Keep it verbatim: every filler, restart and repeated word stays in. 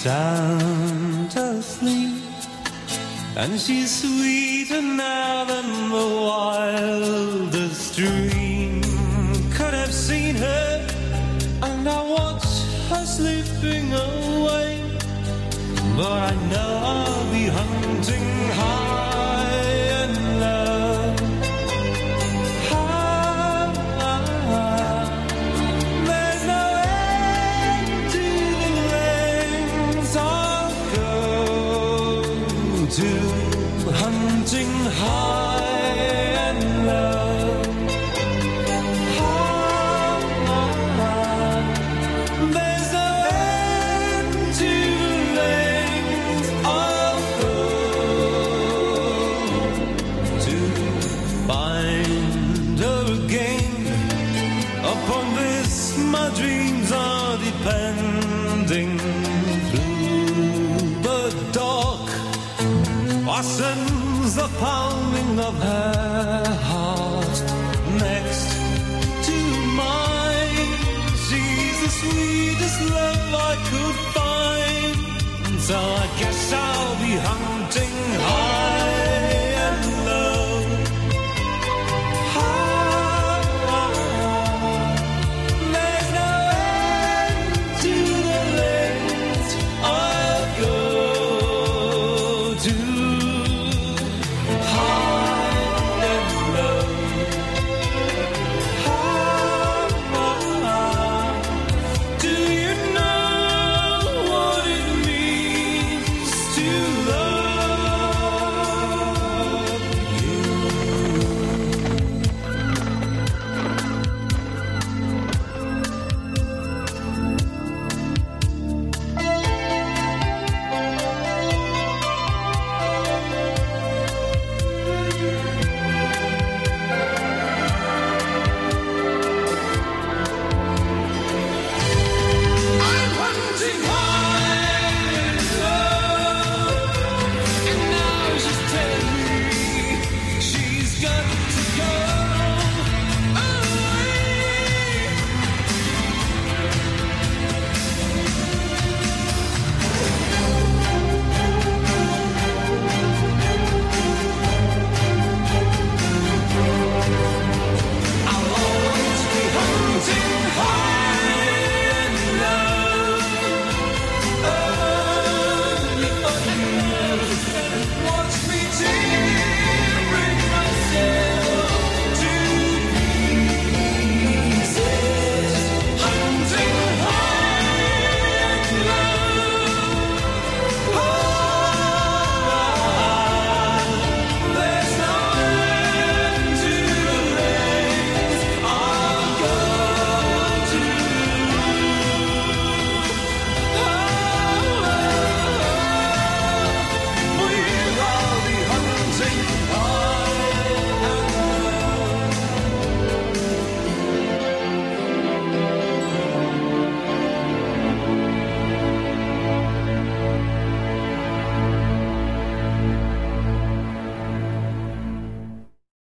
sound asleep, and she's sweeter now than the wildest dream could have seen her. And I watch her slipping away, but I know I'll be hunting high and low. High, high. There's no end to the lengths I'll go to, hunting high and low. Depending through the dark, I sense the pounding of her heart next to mine. She's the sweetest love I could find, so I guess